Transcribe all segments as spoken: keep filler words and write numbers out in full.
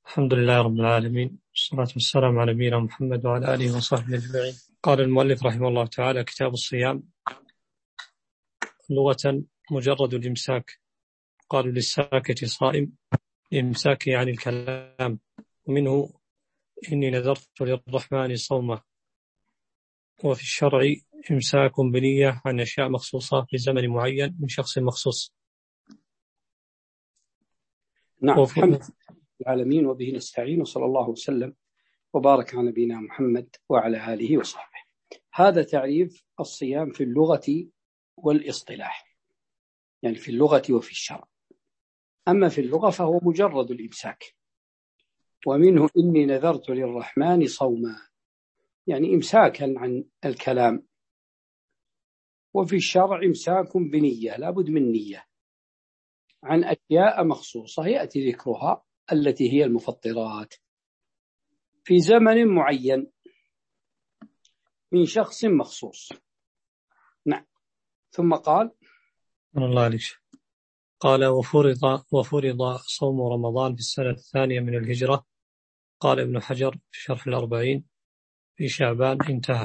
الحمد لله رب العالمين، والصلاة والسلام على نبينا محمد وعلى آله وصحبه أجمعين. قال المؤلف رحمه الله تعالى: كتاب الصيام. لغة مجرد الإمساك، قالوا للساكت صائم، إمساكي عن الكلام، ومنه إني نذرت للرحمن صوما. وفي الشرع إمساك بنية عن أشياء مخصوصة في زمن معين من شخص مخصوص. نعم. الحمد العالمين وبه نستعين، وصلى الله وسلم وبارك على نبينا محمد وعلى آله وصحبه. هذا تعريف الصيام في اللغة والاصطلاح، يعني في اللغة وفي الشرع. أما في اللغة فهو مجرد الإمساك، ومنه إني نذرت للرحمن صوما، يعني إمساكا عن الكلام. وفي الشرع إمساك بنية، لابد من نية، عن أشياء مخصوصة يأتي ذكرها التي هي المفطرات في زمن معين من شخص مخصوص. نعم. ثم قال من الله عليك. قال: وفرض, وفرض صوم رمضان في السنة الثانية من الهجرة. قال ابن حجر في شرح الأربعين: في شعبان انتهى.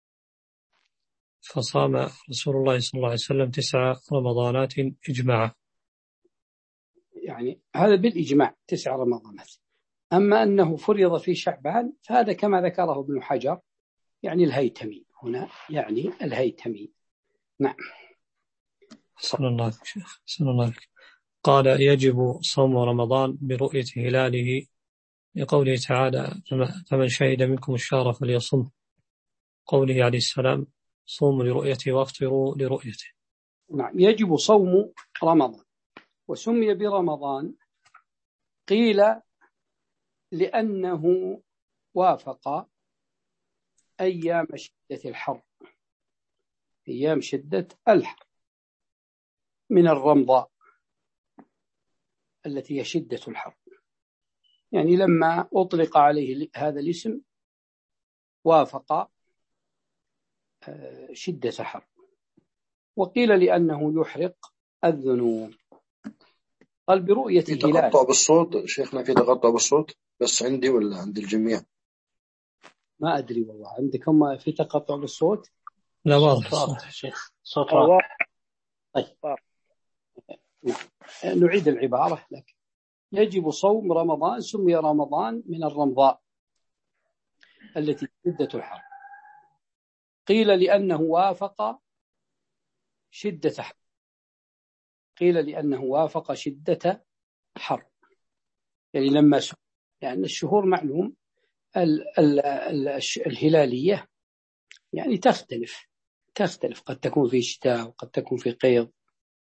فصام رسول الله صلى الله عليه وسلم تسع رمضانات إجماعا. يعني هذا بالإجماع تسع رمضانات. أما أنه فرض في شعبان فهذا كما ذكره ابن حجر، يعني الهيتمي هنا، يعني الهيتمي. نعم. حسن الله عليك شيخ، حسن الله عليك. قال: يجب صوم رمضان برؤية هلاله، لقوله تعالى: فمن شهد منكم الشهر فليصم. قوله عليه السلام: صوموا لرؤيته وافطروا لرؤيته. نعم. يجب صوم رمضان، وسمي برمضان قيل لأنه وافق أيام شدة الحر، أيام شدة الحر من الرمضاء التي هي شدة الحر، يعني لما أطلق عليه هذا الاسم وافق شدة حر. وقيل لأنه يحرق الذنوب. قال برؤية في هلال. تقطع بالصوت شيخنا، في تقطع بالصوت بس عندي ولا عند الجميع؟ ما أدري والله، عندكم في تقطع بالصوت؟ لا، واضح الصوت شيخ، صوت واضح. طيب نعيد العبارة لك. يجب صوم رمضان، سمي رمضان من الرمضاء التي شدة الحر. قيل لأنه وافق شدة حر، قيل لأنه وافق شدة حر، يعني لما سمي، لأن يعني الشهور معلوم ال ال ال الهلالية يعني تختلف تختلف قد تكون في شتاء وقد تكون في قيض،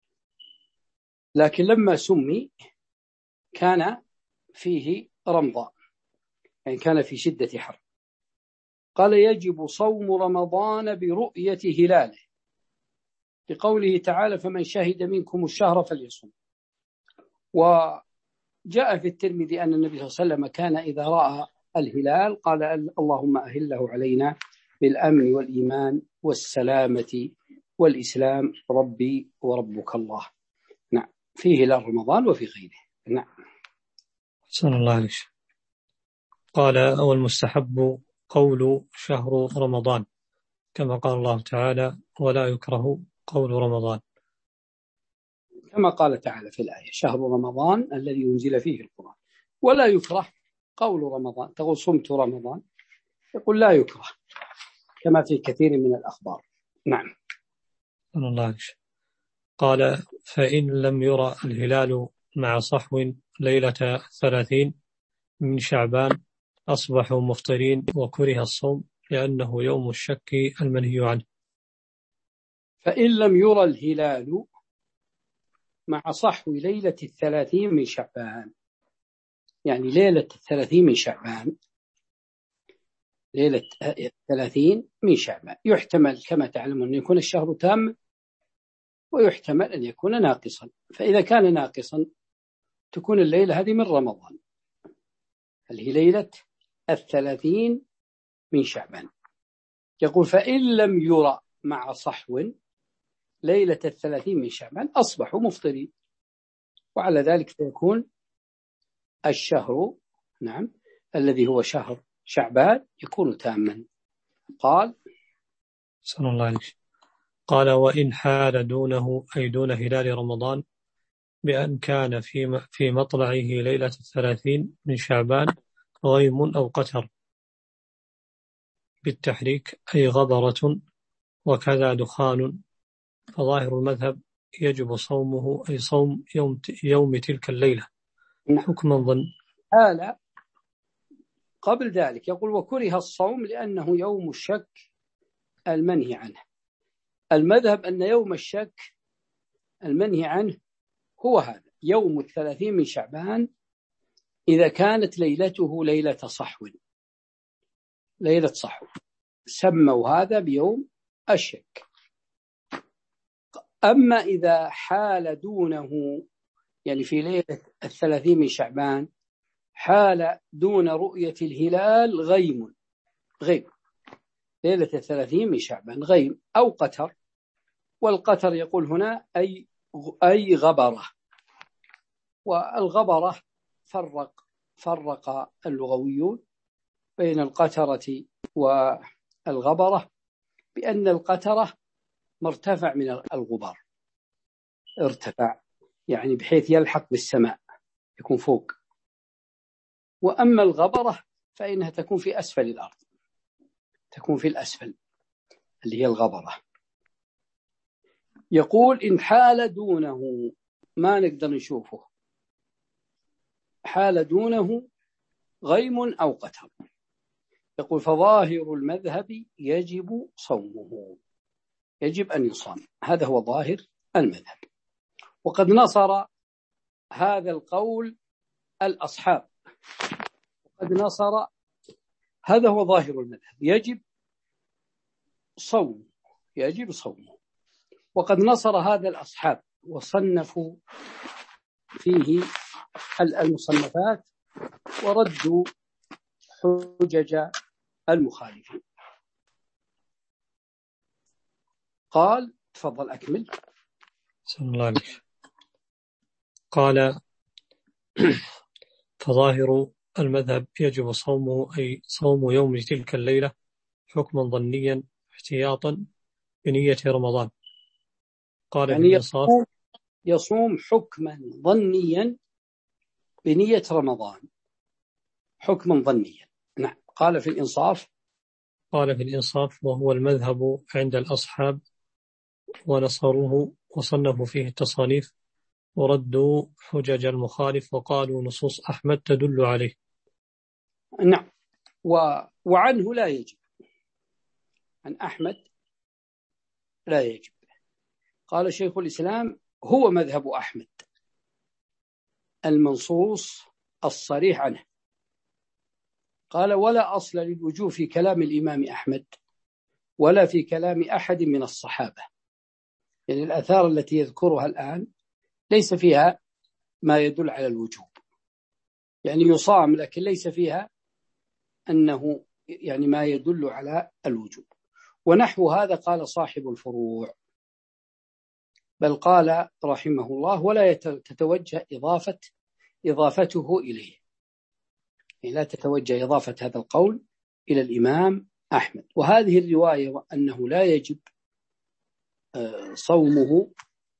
لكن لما سمي كان فيه رمضاء، يعني كان في شدة حر. قال: يجب صوم رمضان برؤية هلاله، لقوله تعالى: فمن شهد منكم الشهر فليصم. وجاء في الترمذي أن النبي صلى الله عليه وسلم كان إذا رأى الهلال قال: اللهم أهله علينا بالأمن والإيمان والسلامة والإسلام، ربي وربك الله. نعم. فيه هلال رمضان وفي غيره. نعم. حسن الله عليك. قال: أول مستحب قول شهر رمضان، كما قال الله تعالى: ولا يكره قول رمضان، كما قال تعالى في الآية: شهر رمضان الذي ينزل فيه القرآن. ولا يكره قول رمضان، تقول صمت رمضان، يقول لا يكره، كما في كثير من الأخبار. نعم. الله عليك. قال: فإن لم يرى الهلال مع صحو ليلة ثلاثين من شعبان أصبحوا مفطرين، وكره الصوم لأنه يوم الشك المنهي عنه. فإن لم يرى الهلال مع صحو ليلة الثلاثين من شعبان، يعني ليلة الثلاثين من شعبان، ليلة الثلاثين من شعبان يحتمل كما تعلم أن يكون الشهر تام، ويحتمل أن يكون ناقصا. فإذا كان ناقصا تكون الليلة هذه من رمضان، هل هي ليلة الثلاثين من شعبان. يقول: فإن لم يرى مع صحو ليلة الثلاثين من شعبان أصبحوا مفطرين، وعلى ذلك فيكون الشهر نعم الذي هو شهر شعبان يكون تاما. قال صلى الله عليه وسلم قال وإن حال دونه أي دون هلال رمضان بأن كان في في مطلعه ليلة الثلاثين من شعبان غيم أو قتر بالتحريك أي غبرة وكذا دخان، فظاهر المذهب يجب صومه أي صوم يوم, يوم تلك الليلة حكما ظن. هذا قبل ذلك يقول وكره الصوم لأنه يوم الشك المنهي عنه. المذهب أن يوم الشك المنهي عنه هو هذا يوم الثلاثين من شعبان إذا كانت ليلته ليلة صحو، ليلة صحو سموا هذا بيوم الشك. أما إذا حال دونه يعني في ليلة الثلاثين من شعبان حال دون رؤية الهلال غيم، غيم ليلة الثلاثين من شعبان غيم أو قتر، والقتر يقول هنا أي أي غبرة، والغبرة فرق فرق اللغويون بين القترة والغبرة بأن القترة مرتفع من الغبار، ارتفع يعني بحيث يلحق بالسماء يكون فوق، وأما الغبرة فإنها تكون في أسفل الأرض، تكون في الأسفل اللي هي الغبرة. يقول إن حال دونه ما نقدر نشوفه، حال دونه غيم أو قتر، يقول فظاهر المذهب يجب صومه، يجب أن يصام، هذا هو ظاهر المذهب. وقد نصر هذا القول الأصحاب، وقد نصر هذا هو ظاهر المذهب يجب صوم، يجب صومه. وقد نصر هذا الأصحاب وصنفوا فيه المصنفات وردوا حجج المخالفين. قال تفضل أكمل. صلى الله عليه وسلم قال فظاهر المذهب يجب صومه أي صوم يوم تلك الليلة حكما ظنيا احتياطا بنية رمضان. قال يعني بالإنصاف يصوم, يصوم حكما ظنيا بنية رمضان، حكما ظنيا. نعم. قال في الإنصاف قال في الإنصاف وهو المذهب عند الأصحاب ونصروه وصنفوا فيه التصانيف وردوا حجج المخالف وقالوا نصوص أحمد تدل عليه. نعم. و... وعنه لا يجب، عن أحمد لا يجب. قال شيخ الإسلام هو مذهب أحمد المنصوص الصريح عنه. قال ولا أصل للوجوب في كلام الإمام أحمد ولا في كلام أحد من الصحابة، يعني الآثار التي يذكرها الآن ليس فيها ما يدل على الوجوب، يعني يصام لكن ليس فيها أنه يعني ما يدل على الوجوب. ونحو هذا قال صاحب الفروع، بل قال رحمه الله ولا تتوجه إضافة إضافته إليه، يعني لا تتوجه إضافة هذا القول إلى الإمام أحمد. وهذه الرواية وأنه لا يجب صومه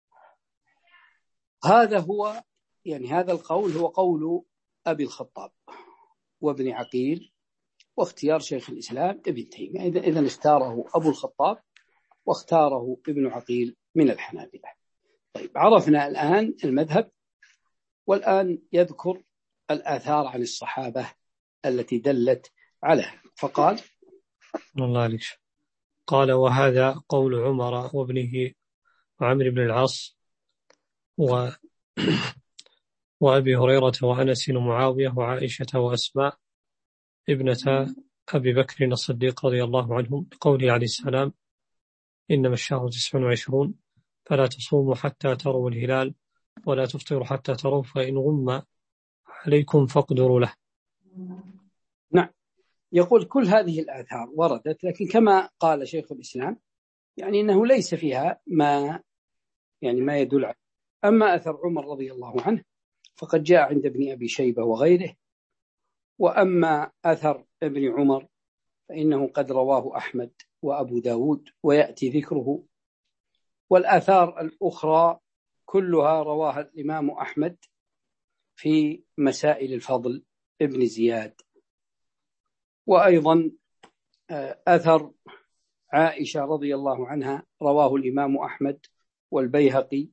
هذا هو يعني هذا القول هو قول أبي الخطاب وابن عقيل واختيار شيخ الإسلام ابن تيمية، إذن اختاره أبو الخطاب واختاره ابن عقيل من الحنابلة. طيب عرفنا الآن المذهب، والآن يذكر الآثار عن الصحابة التي دلت عليها. فقال الله عليك قال وهذا قول عمر وابنه وعمر بن العاص و... وأبي هريرة وأنس ومعاوية وعائشة وأسماء ابنة أبي بكر الصديق رضي الله عنهم قوله عليه السلام إنما الشهر تسع وعشرون فلا تصوموا حتى تروا الهلال ولا تفطروا حتى تروا فإن غم عليكم فاقدروا له. نعم. يقول كل هذه الآثار وردت، لكن كما قال شيخ الإسلام يعني إنه ليس فيها ما يعني ما يدل على. أما أثر عمر رضي الله عنه فقد جاء عند ابن أبي شيبة وغيره وأما أثر ابن عمر فإنه قد رواه أحمد وأبو داود ويأتي ذكره، والآثار الأخرى كلها رواها الإمام أحمد في مسائل الفضل ابن زياد. وأيضا أثر عائشة رضي الله عنها رواه الإمام أحمد والبيهقي،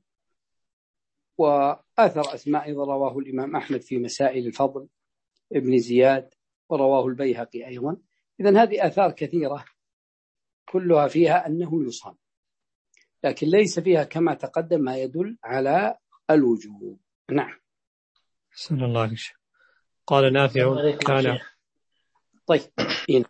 وأثر أسماء أيضا رواه الإمام أحمد في مسائل الفضل ابن زياد ورواه البيهقي أيضا. إذن هذه آثار كثيرة كلها فيها أنه يصام، لكن ليس فيها كما تقدم ما يدل على الوجوب. نعم. صلى الله عليه وسلم. قال نافع كان طيب إيه.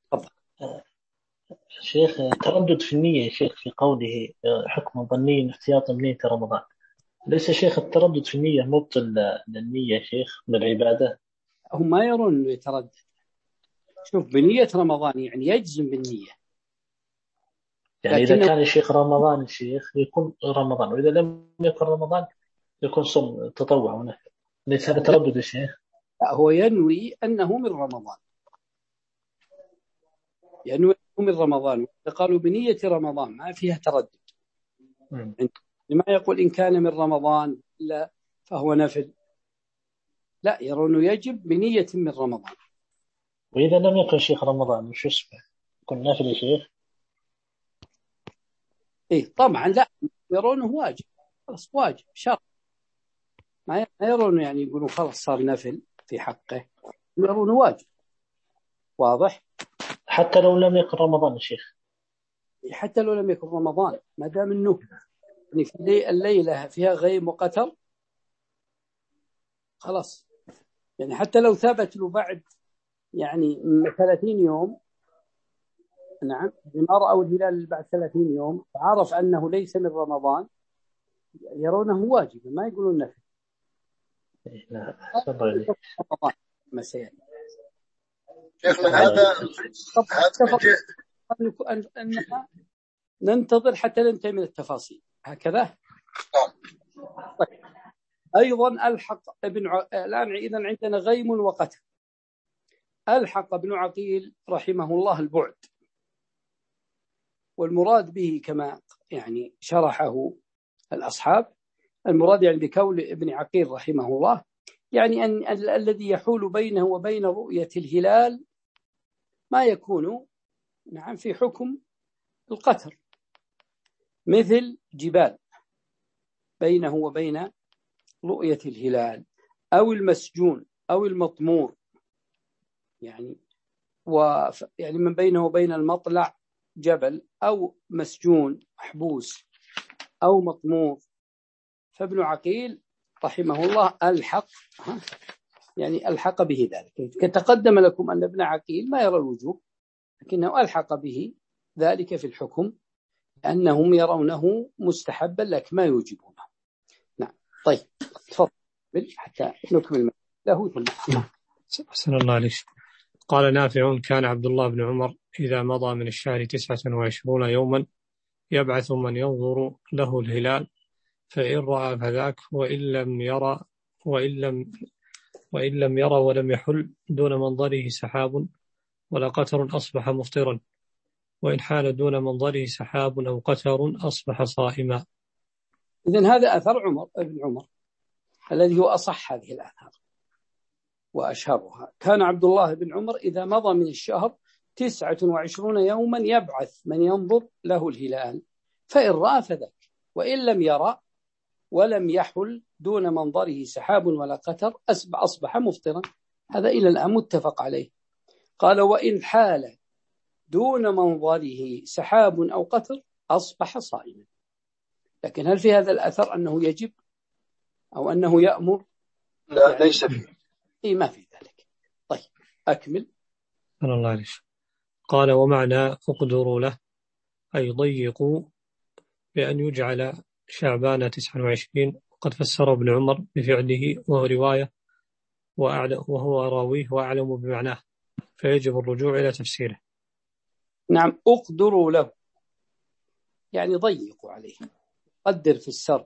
شيخ تردد في النية شيخ في قوله حكم ظني احتياطا من نية رمضان، ليس شيخ التردد في النية مبطل للنية شيخ بالعبادة؟ هم ما يرون أنه يتردد. شوف بنية رمضان يعني يجزم بالنية، يعني إذا كان الشيخ رمضان الشيخ يكون رمضان، وإذا لم يكن رمضان يكون صوم تطوع ونفل، ليس هذا تردد يا شيخ؟ لا، هو ينوي أنه من رمضان، ينوي أنه من رمضان. قالوا بنية رمضان ما فيها تردد. لما يقول إن كان من رمضان لا فهو نفل، لا، يرون يجب بنية من رمضان. وإذا لم يكن شيخ رمضان مش يصبح يكون نافل يا شيخ؟ إيه طبعا لا، يرونه واجب، خلاص واجب شرط، ما يرونه يعني يقولوا خلاص صار نفل في حقه، يرونه واجب. واضح؟ حتى لو لم يكن رمضان يا شيخ؟ حتى لو لم يكن رمضان ما دام انه يعني في الليلة فيها غيم وقتر خلاص، يعني حتى لو ثبت له بعد يعني ثلاثين يوم، نعم، ما رأوا الهلال بعد ثلاثين يوم عرف أنه ليس من رمضان، يرونه واجب ما يقولون نفل. لا صبر رمضان مسائل. شيخنا هذا هذا أننا ننتظر حتى ننتهي من التفاصيل هكذا. طيب. أيضا ألحق ابن ع... الآن إذن عندنا غيم وقتل. ألحق ابن عقيل رحمه الله البعد، والمراد به كما يعني شرحه الأصحاب، المراد يعني بقول ابن عقيل رحمه الله يعني أن ال- الذي يحول بينه وبين رؤية الهلال ما يكون نعم في حكم القتر، مثل جبال بينه وبين رؤية الهلال، أو المسجون أو المطمور، يعني ويعني من بينه وبين المطلع جبل أو مسجون محبوس أو مطمور. فابن عقيل رحمه الله ألحق يعني ألحق به ذلك. كتقدم لكم أن ابن عقيل ما يرى الوجوب، لكنه ألحق به ذلك في الحكم أنهم يرونه مستحبا لكن ما يوجبونه. نعم. طيب تفضل حتى نكمل له ثم. أحسن الله عليك. قال نافع كان عبد الله بن عمر إذا مضى من الشهر تسعة وعشرون يوما يبعث من ينظر له الهلال، فإن رأى فذاك، وإن لم يرى وإن لم وإن لم يرى ولم يحل دون منظره سحاب ولا قتر أصبح مفطرا، وإن حال دون منظره سحاب أو قتر أصبح صائما. إذن هذا أثر عمر ابن عمر الذي هو أصح هذه الآثار وأشهرها. كان عبد الله بن عمر إذا مضى من الشهر تسعة وعشرون يوما يبعث من ينظر له الهلال، فإن رأى فذاك، وإن لم يرى ولم يحل دون منظره سحاب ولا قتر أصبح, أصبح مفطرا. هذا إلى الآن متفق عليه. قال وإن حال دون منظره سحاب أو قتر أصبح صائما. لكن هل في هذا الأثر أنه يجب أو أنه يأمر؟ لا يعني ليس فيه. إيه ما في ذلك. طيب أكمل. الله عليك. قال ومعنى اقدروا له أي ضيقوا بأن يجعل شعبان تسعة وعشرين، وقد فسر ابن عمر بفعله وهو رواية وهو راويه وأعلم بمعناه، فيجب الرجوع إلى تفسيره. نعم اقدروا له يعني ضيقوا عليه، قدر في السرد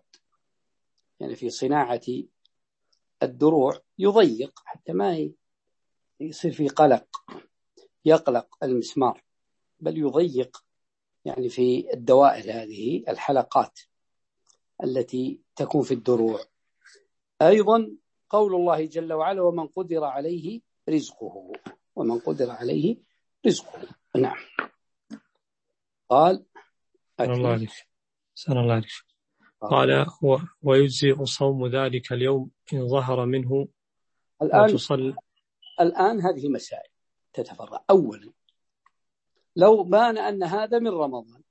يعني في صناعة الدروع يضيق حتى ما يصير في قلق، يقلق المسمار، بل يضيق يعني في الدوائر هذه الحلقات التي تكون في الدروع. أيضا قول الله جل وعلا ومن قدر عليه رزقه، ومن قدر عليه رزقه. نعم. قال سنة الله عليك سنة الله عليك قال ويجزئ صوم ذلك اليوم إن ظهر منه. الآن وتصل الآن هذه مسائل تتفرع. أولا لو بان أن هذا من رمضان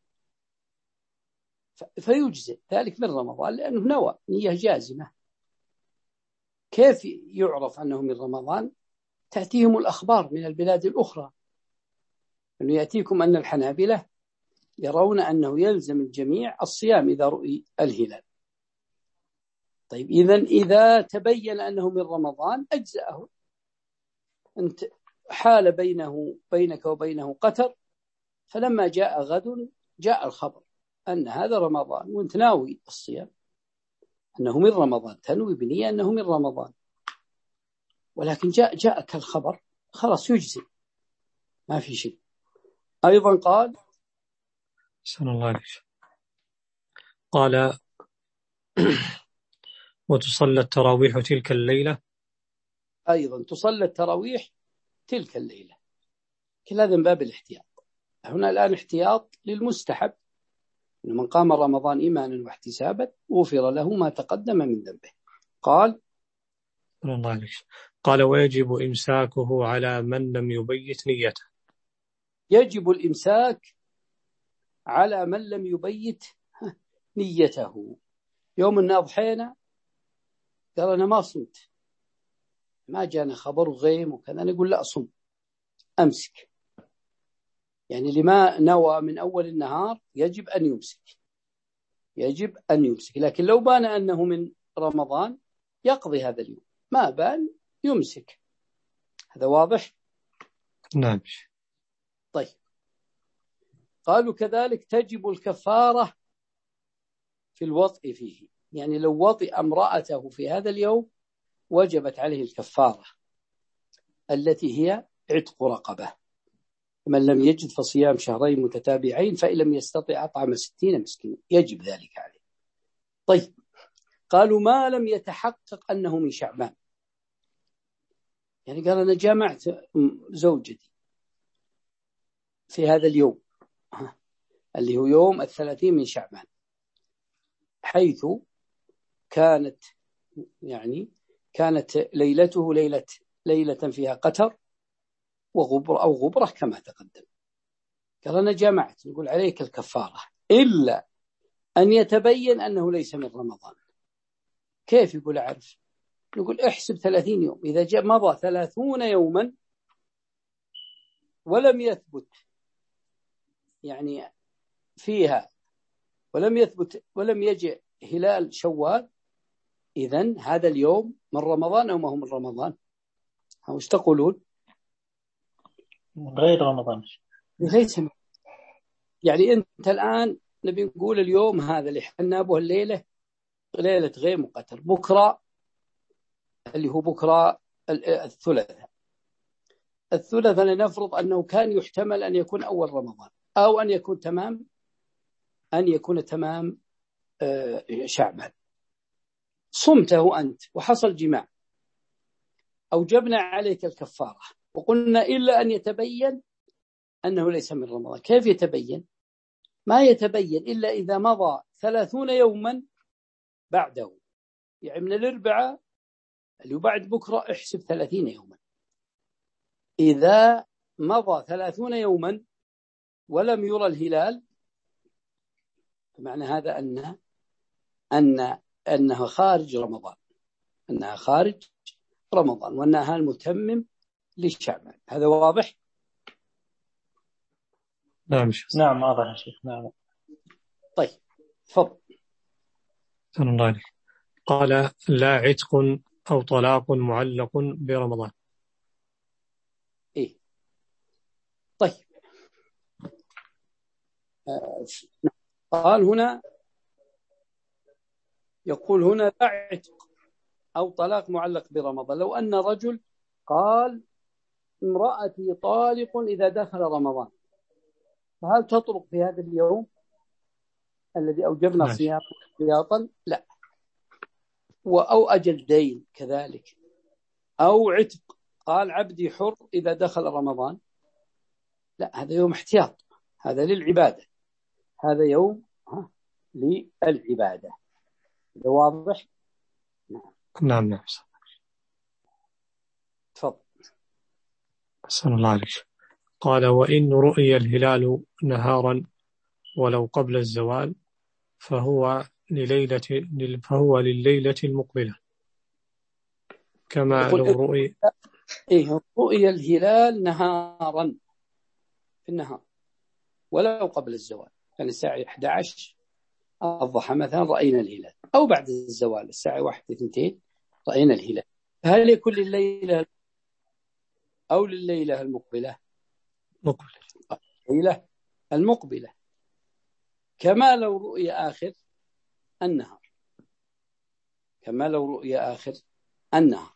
فيجزئ ذلك من رمضان لأنه نوى نية جازمة. كيف يعرف أنه من رمضان؟ تأتيهم الأخبار من البلاد الأخرى، أنه يأتيكم أن الحنابلة يرون أنه يلزم الجميع الصيام إذا رؤي الهلال. طيب إذن إذا تبين أنه من رمضان أجزأه. أنت حال بينه بينك وبينه قتر، فلما جاء غد جاء الخبر أن هذا رمضان وانت ناوي الصيام، أنه من رمضان، تنوي بنية أنه من رمضان، ولكن جاء جاءك الخبر، خلاص يجزي، ما في شيء. أيضا قال سنة الله عليك قال وتصلى التراويح تلك الليلة. أيضا تصلى التراويح تلك الليلة. كل هذا من باب الاحتياط. هنا الآن احتياط للمستحب، إن من قام رمضان إيمانا واحتسابا غفر له ما تقدم من ذنبه. قال الله عليك قال ويجب إمساكه على من لم يبيت نيته. يجب الإمساك على من لم يبيت نيته. يوم الناضحين قال أنا ما صمت، ما جانا خبر غيم وكذا، نقول لا صم، أمسك. يعني لما نوى من أول النهار يجب أن يمسك، يجب أن يمسك. لكن لو بان أنه من رمضان يقضي هذا اليوم، ما بان يمسك. هذا واضح؟ نعم. طيب قالوا كذلك تجب الكفارة في الوطء فيه، يعني لو وطئ امرأته في هذا اليوم وجبت عليه الكفارة التي هي عتق رقبة. من لم يجد فصيام شهرين متتابعين، فإن لم يستطع أطعم ستين مسكين، يجب ذلك عليه. طيب قالوا ما لم يتحقق أنه من شعبان، يعني قال أنا جامعت زوجتي في هذا اليوم اللي هو يوم الثلاثين من شعبان، حيث كانت يعني كانت ليلته ليلة ليلة فيها قتر وغبر أو غبرة كما تقدم. قال أنا جامعت، نقول عليك الكفارة إلا أن يتبين أنه ليس من رمضان. كيف يقول أعرف؟ نقول احسب ثلاثين يوم، إذا جاء مضى ثلاثون يوما ولم يثبت يعني فيها ولم يثبت ولم يجي هلال شوال، إذن هذا اليوم من رمضان أو ما هو من رمضان؟ وش تقولون؟ غير رمضان. ليس من. يعني أنت الآن نبي نقول اليوم هذا اللي حنا أبوه الليلة ليلة غيم وقتر، بكرة اللي هو بكرة الثلاثاء. الثلاثاء لنفرض أنه كان يحتمل أن يكون أول رمضان أو أن يكون تمام أن يكون تمام شعبان. صمته أنت وحصل جماع، أوجبنا عليك الكفارة وقلنا إلا أن يتبين أنه ليس من رمضان. كيف يتبين؟ ما يتبين إلا إذا مضى ثلاثون يوما بعده، يعني من الأربعاء اللي بعد بكرة احسب ثلاثين يوما. إذا مضى ثلاثون يوما ولم يرى الهلال، معنى هذا أن أن أنها خارج رمضان، أنها خارج رمضان وأنها المتمم للشعبان. هذا واضح؟ نعم نعم واضح يا شيخ. نعم. طيب تفضل. سلام الله عليك. قال لا عتق أو طلاق معلق برمضان. إيه طيب آه. قال هنا يقول هنا لا عتق أو طلاق معلق برمضان. لو أن رجل قال امرأتي طالق إذا دخل رمضان، فهل تطلق في هذا اليوم الذي أوجبنا صيام احتياطا؟ لا. أو أجل دين كذلك، أو عتق، قال عبدي حر إذا دخل رمضان، لا، هذا يوم احتياط، هذا للعبادة، هذا يوم للعبادة. هذا واضح؟ نعم نعم نعم. تفضل. أحسن الله عليك. قال وإن رؤي الهلال نهارا ولو قبل الزوال فهو لليلة فهو لليلة المقبلة كما لو رؤي إيه رؤي الهلال نهارا في النهار ولو قبل الزوال، يعني الساعة إحدى عشر الضحى مثلا رأينا الهلال، أو بعد الزوال الساعة واحدة اثنتين رأينا الهلال، هل يكون لليلة أو لليلة المقبلة؟ مقبلة. الليلة المقبلة كما لو رؤي آخر النهار، كما لو رؤي آخر النهار.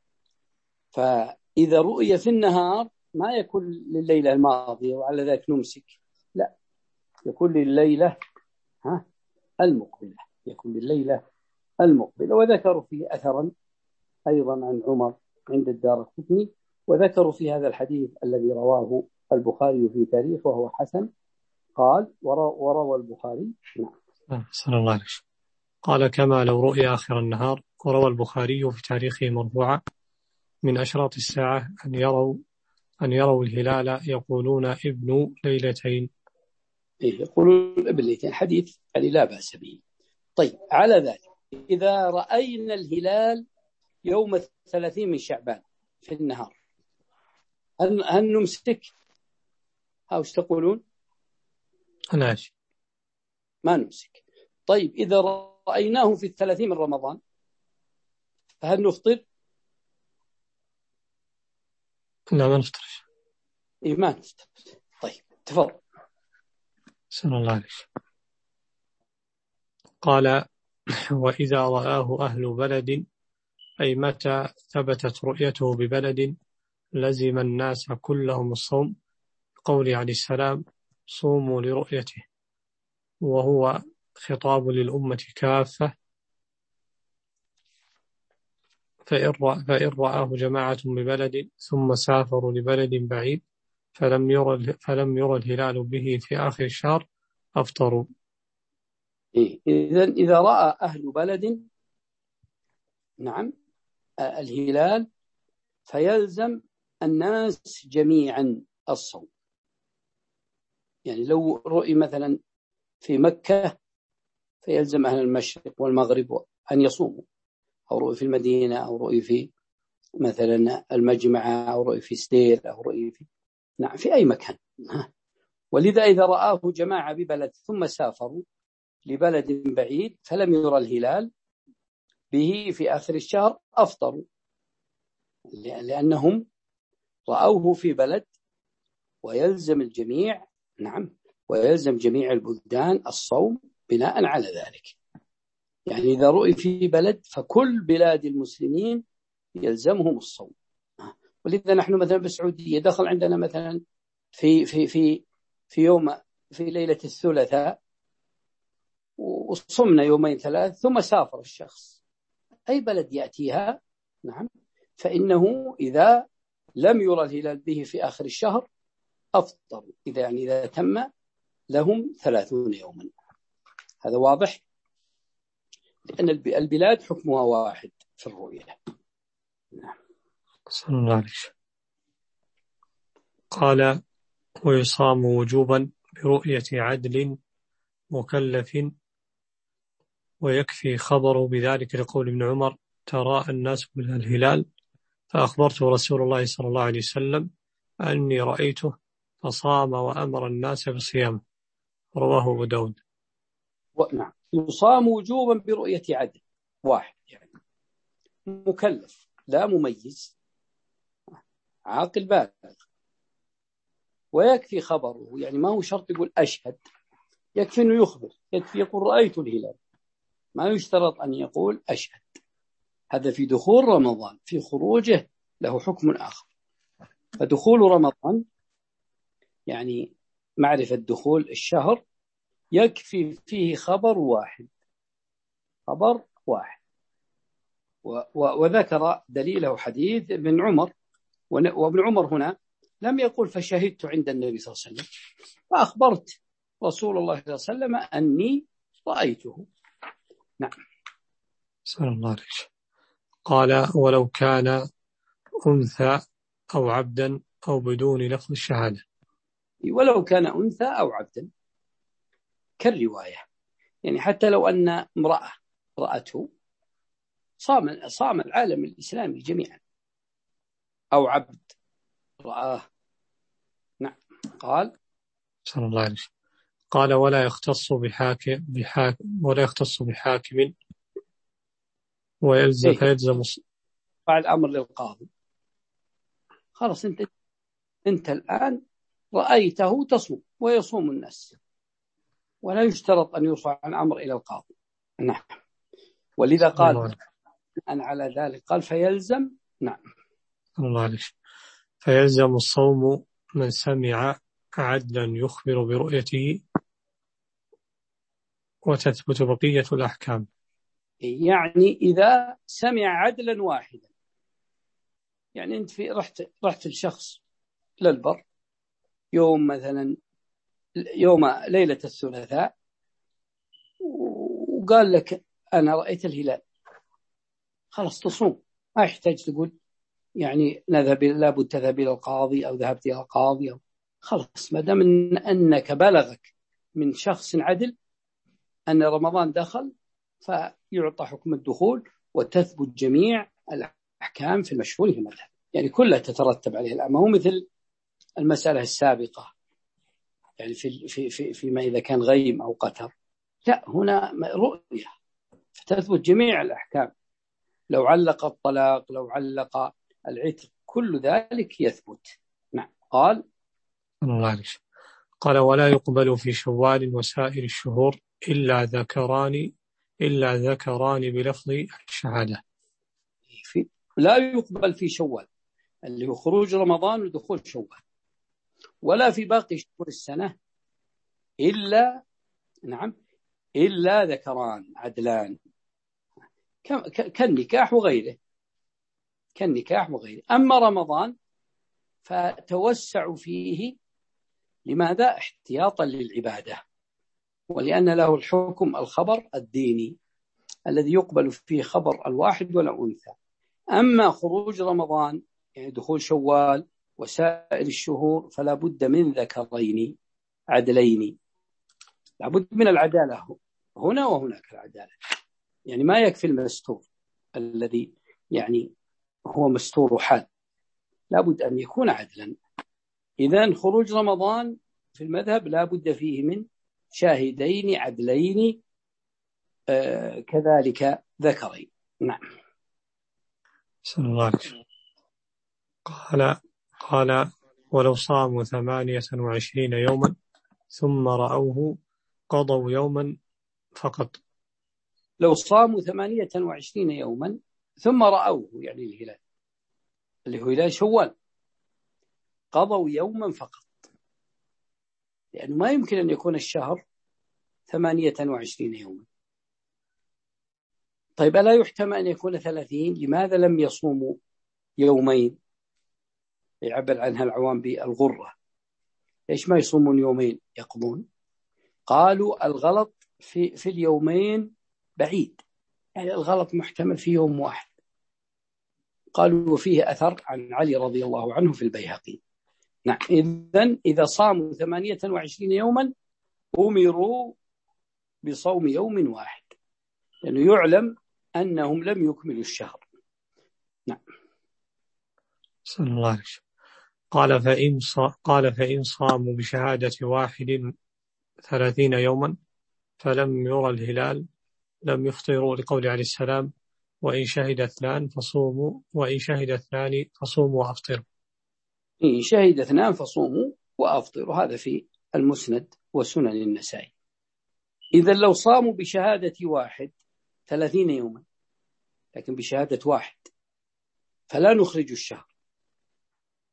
فإذا رؤي في النهار ما يكون لليلة الماضية وعلى ذلك نمسك، لا، يكون لليلة ها المقبلة، يكون لليلة المقبلة. وذكروا فيه أثرا أيضا عن عمر عند الدارقطني، وذكروا في هذا الحديث الذي رواه البخاري في تاريخ وهو حسن، قال وروى البخاري. نعم صلى الله عليه وسلم قال كما لو رؤي آخر النهار. وروى البخاري في تاريخه مرفوعا من أشراط الساعة أن يروا أن يروا الهلال يقولون ابن ليلتين. إيه يقولون ابن ليلتين، حديث يعني لا بأس به. طيب على ذلك إذا رأينا الهلال يوم الثلاثين من شعبان في النهار هل, هل نمسك؟ أو ايش تقولون؟ أنا ما نمسك. طيب إذا رأيناه في الثلاثين من رمضان فهل نفطر؟ لا ما نفطر. إيه ما نفطر. طيب تفضل. صلى الله عليه وسلم قال وإذا رآه أهل بلد، أي متى ثبتت رؤيته ببلد، لزم الناس كلهم الصوم، قول عليه السلام صوموا لرؤيته، وهو خطاب للأمة كافة. فإن رآه جماعة ببلد ثم سافروا لبلد بعيد فلم يرى فلم يرى الهلال به في آخر الشهر أفطروا. إيه إذن إذا رأى أهل بلد نعم الهلال فيلزم الناس جميعا الصوم. يعني لو رؤي مثلا في مكة فيلزم أهل المشرق والمغرب أن يصوموا، أو رؤي في المدينة، أو رؤي في مثلا المجمع، أو رؤي في ستير، أو رؤي في نعم في أي مكان. ولذا إذا رآه جماعة ببلد ثم سافروا لبلد بعيد فلم يرى الهلال به في آخر الشهر أفطروا، لأنهم رأوه في بلد، ويلزم الجميع نعم ويلزم جميع البلدان الصوم بناء على ذلك. يعني إذا رؤي في بلد فكل بلاد المسلمين يلزمهم الصوم. ولذا نحن مثلا بالسعودية دخل عندنا مثلا في في في في يوم في ليلة الثلاثاء وصمنا يومين ثلاث ثم سافر الشخص أي بلد يأتيها نعم فإنه إذا لم يرى الهلال به في آخر الشهر أفطر، إذا يعني إذا تم لهم ثلاثون يوما. هذا واضح، لأن البلاد حكمها واحد في الرؤية. نعم. صلى الله عليه وسلم قال ويصام وجوبا برؤية عدل مكلف، ويكفي خبره بذلك لقول ابن عمر تراءى الناس من الهلال فأخبرت رسول الله صلى الله عليه وسلم أني رأيته فصام وأمر الناس بصيامه، رواه أبو داود. نعم يصام وجوبا برؤية عدل واحد، يعني مكلف لا مميز عاقل بالغ، ويكفي خبره، يعني ما هو شرط يقول أشهد، يكفي أنه يخبر، يكفي يقول رأيت الهلال، ما يشترط أن يقول أشهد. هذا في دخول رمضان، في خروجه له حكم آخر. فدخول رمضان يعني معرفة دخول الشهر يكفي فيه خبر واحد، خبر واحد. وذكر دليله حديث ابن عمر، وابن عمر هنا لم يقل فشهدت عند النبي صلى الله عليه وسلم، فأخبرت رسول الله صلى الله عليه وسلم أني رأيته. نعم. صلى الله عليه وسلم. قال ولو كان أنثى أو عبدا أو بدون لفظ الشهادة. ولو كان أنثى أو عبدا كالرواية، يعني حتى لو أن امرأة رأته صام صام العالم الإسلامي جميعا، أو عبد رآه. نعم. قال صلى الله عليه وسلم. قال ولا يختص بحاكم بحاكم ولا يختص بحاكم ويلزم إيه؟ فيلزم فعل الأمر للقاضي. خلاص أنت أنت الآن رأيته تصوم ويصوم الناس، ولا يشترط أن يرفع الأمر إلى القاضي. نعم. ولذا قال أن على ذلك قال فيلزم. نعم. الله عليه. فيلزم الصوم من سمع عدلا يخبر برؤيته وتثبت بقية الأحكام. يعني إذا سمع عدلا واحدا، يعني أنت في رحت رحت الشخص للبر يوم مثلا يوم ليلة الثلاثاء وقال لك أنا رأيت الهلال، خلاص تصوم، ما يحتاج تقول يعني نذهب لابد تذهب إلى القاضي أو ذهبت إلى القاضي أو خلاص، ما دام أنك بلغك من شخص عدل أن رمضان دخل فيعطى حكم الدخول وتثبت جميع الأحكام في المشهور في المذهب، يعني كلها تترتب عليه الآن. ما هو مثل المسألة السابقة يعني في في في فيما إذا كان غيم أو قتر، لا هنا رؤية فتثبت جميع الأحكام. لو علق الطلاق، لو علق العتق، كل ذلك يثبت. نعم. قال الله عليه. قال ولا يقبل في شوال وسائر الشهور إلا ذكران إلا ذكران بلفظ الشهادة. في لا يقبل في شوال اللي هو خروج رمضان ودخول شوال، ولا في باقي شهور السنة إلا نعم إلا ذكران عدلان كالنكاح وغيره، كالنكاح وغيره. أما رمضان فتوسع فيه، لماذا؟ احتياطا للعبادة، ولأن له الحكم الخبر الديني الذي يقبل فيه خبر الواحد ولا أنثى. أما خروج رمضان يعني دخول شوال وسائر الشهور فلا بد من ذكرين عدلين، لا بد من العدالة هنا وهناك العدالة، يعني ما يكفي المستور الذي يعني هو مستور حال، لا بد أن يكون عدلا. إذن خروج رمضان في المذهب لا بد فيه من شاهدين عدلين آه كذلك ذكرين. نعم. صلى الله عليه وسلم. قال قال ولو صاموا ثمانية وعشرين يوما ثم رأوه قضوا يوما فقط. لو صاموا ثمانية وعشرين يوما ثم رأوه يعني الهلال اللي هو هلال شوال قضوا يوما فقط، لأنه يعني ما يمكن أن يكون الشهر ثمانية وعشرين يوما. طيب ألا يحتمل أن يكون ثلاثين؟ لماذا لم يصوموا يومين؟ يعبر عنها العوام بالغرة، ليش ما يصومون يومين يقضون؟ قالوا الغلط في, في اليومين بعيد، يعني الغلط محتمل في يوم واحد. قالوا وفيه أثر عن علي رضي الله عنه في البيهقي. نعم. إذن إذا صاموا ثمانية وعشرين يوما أمروا بصوم يوم واحد، لأنه يعني يعلم أنهم لم يكملوا الشهر. نعم. صلى الله عليه وسلم. قال فإن قال فإن صاموا بشهادة واحد ثلاثين يوما فلم يرى الهلال لم يفطروا، لقول عليه السلام وإن شهد اثنان فصوموا وإن شهد اثنان فصوموا وأفطروا. إن شهد اثنان فصوموا وأفطروا، هذا في المسند وسنن النسائي. إذا لو صاموا بشهادة واحد ثلاثين يوما لكن بشهادة واحد فلا نخرج الشهر،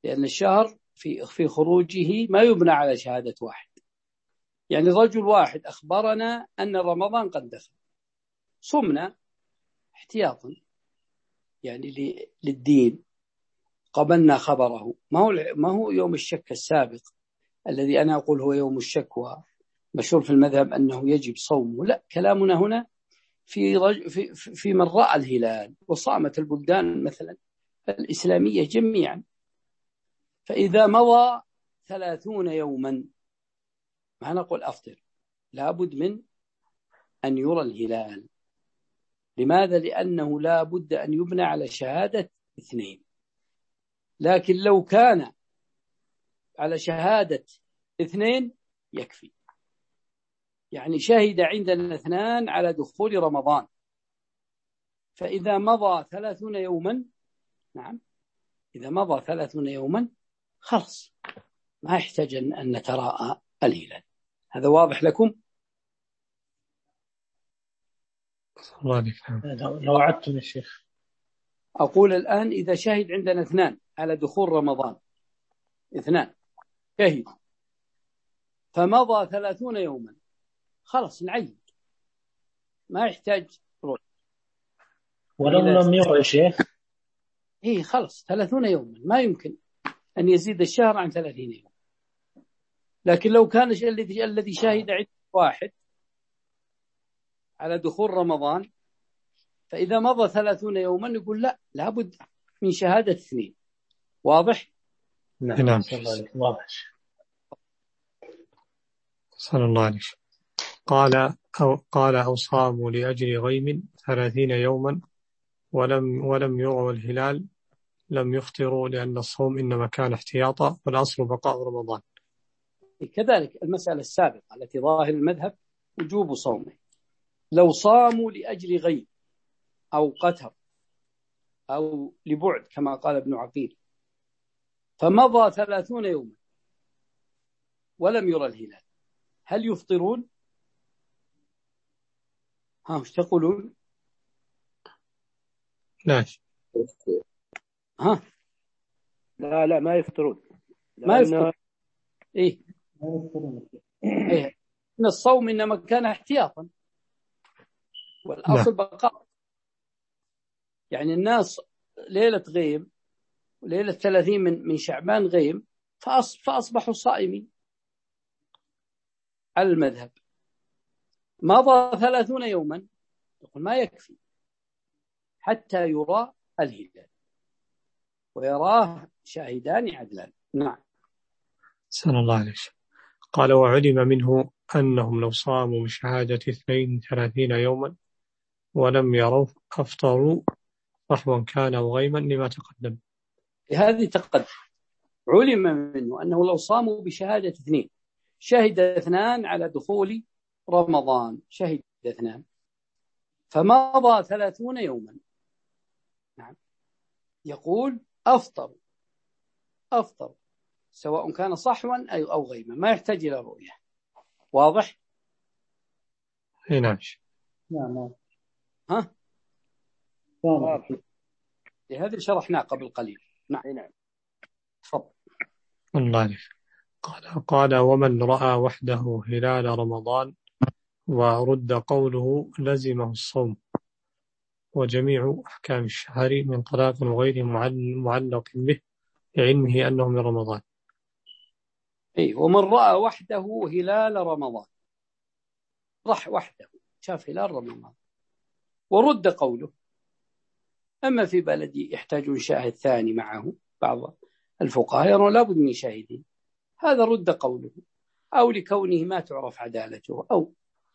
لأن الشهر في في خروجه ما يبنى على شهادة واحد. يعني رجل واحد أخبرنا أن رمضان قد دخل، صمنا احتياطا يعني للدين، قبلنا خبره، ما هو ما هو يوم الشك السابق الذي أنا أقول هو يوم الشكوى مشهور في المذهب أنه يجب صومه. لا، كلامنا هنا في رج... في في من رأى الهلال وصامت البلدان مثلا الإسلامية جميعا. فإذا مضى ثلاثون يوما ما نقول أفطر، لابد من أن يرى الهلال. لماذا؟ لأنه لا بد أن يبنى على شهادة اثنين. لكن لو كان على شهادة اثنين يكفي. يعني شهد عندنا اثنان على دخول رمضان، فإذا مضى ثلاثون يوما، نعم إذا مضى ثلاثون يوما خلص ما يحتاج أن نتراءى الهلال. هذا واضح لكم؟ لو عدتم الشيخ. أقول الآن إذا شهد عندنا اثنان على دخول رمضان، اثنان شهد فمضى ثلاثون يوما خلص نعيد، ما يحتاج رؤية. ولو لم يرى شيخ إيه خلص ثلاثون يوما ما يمكن أن يزيد الشهر عن ثلاثين يوم. لكن لو كان الذي الذي شهد عند واحد على دخول رمضان، فإذا مضى ثلاثون يوما يقول لا، لابد من شهادة اثنين. واضح؟ نعم. نعم. واضح. صلى الله عليه وسلم. قال أو قال أو صاموا لأجل غيم ثلاثين يوما ولم ولم يروا الهلال لم يفطروا، لأن الصوم إنما كان احتياطا والأصل بقاء رمضان. كذلك المسألة السابقة التي ظاهر المذهب وجوب صومه. لو صاموا لأجل غيم أو قتر أو لبعد كما قال ابن عقيل، فمضى ثلاثون يوما ولم يرى الهلال، هل يفطرون؟ ها مش تقولون؟ لا ها لا لا ما يفطرون. ما يفطرون. إيه إيه إن الصوم إنما كان احتياطا والأصل بقاء. يعني الناس ليلة غيم وليلة ثلاثين من من شعبان غيم فأصبحوا صائمين على المذهب. مضى ثلاثون يوما يقول ما يكفي حتى يرى الهلال ويراه شاهدان عدلان. نعم. صلى الله عليه وسلم. قال وعلم منه أنهم لو صاموا بشهادة اثنين ثلاثين يوما ولم يروا أفطروا صحوا كان وغيما لما تقدم. هذه تقدم. علم منه أنه لو صاموا بشهادة اثنين، شهد اثنان على دخول رمضان، شهد اثنان فمضى ثلاثون يوما، نعم يقول أفطر أفطر سواء كان صحوا أو غيما، ما يحتاج إلى رؤية. واضح؟ نعم. نعم. ها؟ واضح. لهذا شرحناه قبل قليل. نعم. نعم. تفضل. الله. قال قال ومن رأى وحده هلال رمضان ورد قوله لزمه الصوم، وجميع أحكام الشهر من طلاق وغير معلق به لعلمه أنه من رمضان. أي ومن رأى وحده هلال رمضان، رح وحده شاف هلال رمضان ورد قوله، أما في بلدي يحتاجون شاهد ثاني معه، بعض الفقهاء يرون لابد من شاهدين، هذا رد قوله، أو لكونه ما تعرف عدالته، أو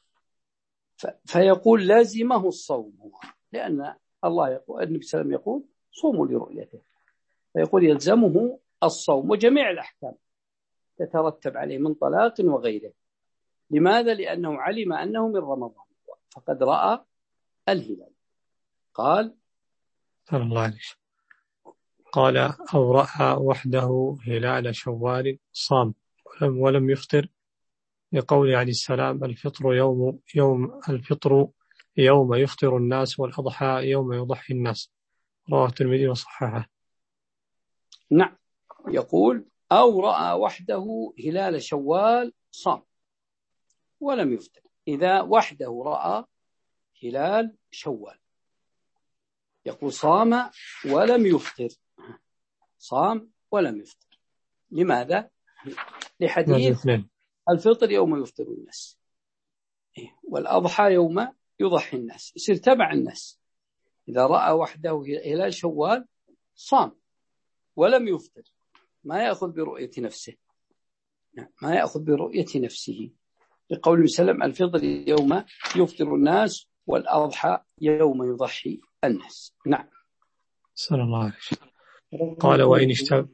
فيقول لازمه الصوم، لأن الله يقول النبي صلى الله عليه وسلم يقول صوموا لرؤيته، فيقول يلزمه الصوم وجميع الأحكام تترتب عليه من طلاق وغيره. لماذا؟ لأنه علم أنه من رمضان فقد رأى الهلال. قال صلى الله عليه وسلم. قال أو رأى وحده هلال شوال صام ولم, ولم يفطر، لقول عليه السلام الفطر يوم يوم الفطر يوم يفطر الناس والأضحى يوم يضحي الناس، رواه الترمذي وصححه. نعم. يقول أو رأى وحده هلال شوال صام ولم يفطر. إذا وحده رأى هلال شوال يقول صام ولم يفطر، صام ولم يفطر. لماذا؟ لحديث الفطر يوم يفطر الناس والأضحى يوم يضحي الناس، يصير تبع الناس. إذا رأى وحده هلال شوال صام ولم يفطر، ما يأخذ برؤية نفسه، ما يأخذ برؤية نفسه، لقول وسلم الفطر يوم يفطر الناس والأضحى يوم يضحي الناس. نعم. صلى الله عليه وسلم. قال وإن اشتبه.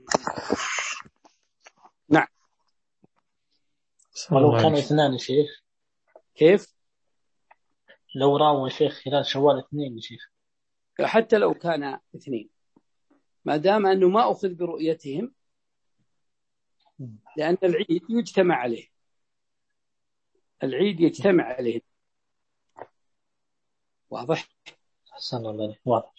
نعم. ولو كانوا اثنان شيخ كيف؟ لو راوا شيخ خلال شوال اثنين شيخ، حتى لو كان اثنين ما دام أنه ما أخذ برؤيتهم، لأن العيد يجتمع عليه، العيد يجتمع عليه. واضح؟ أحسن الله واضح.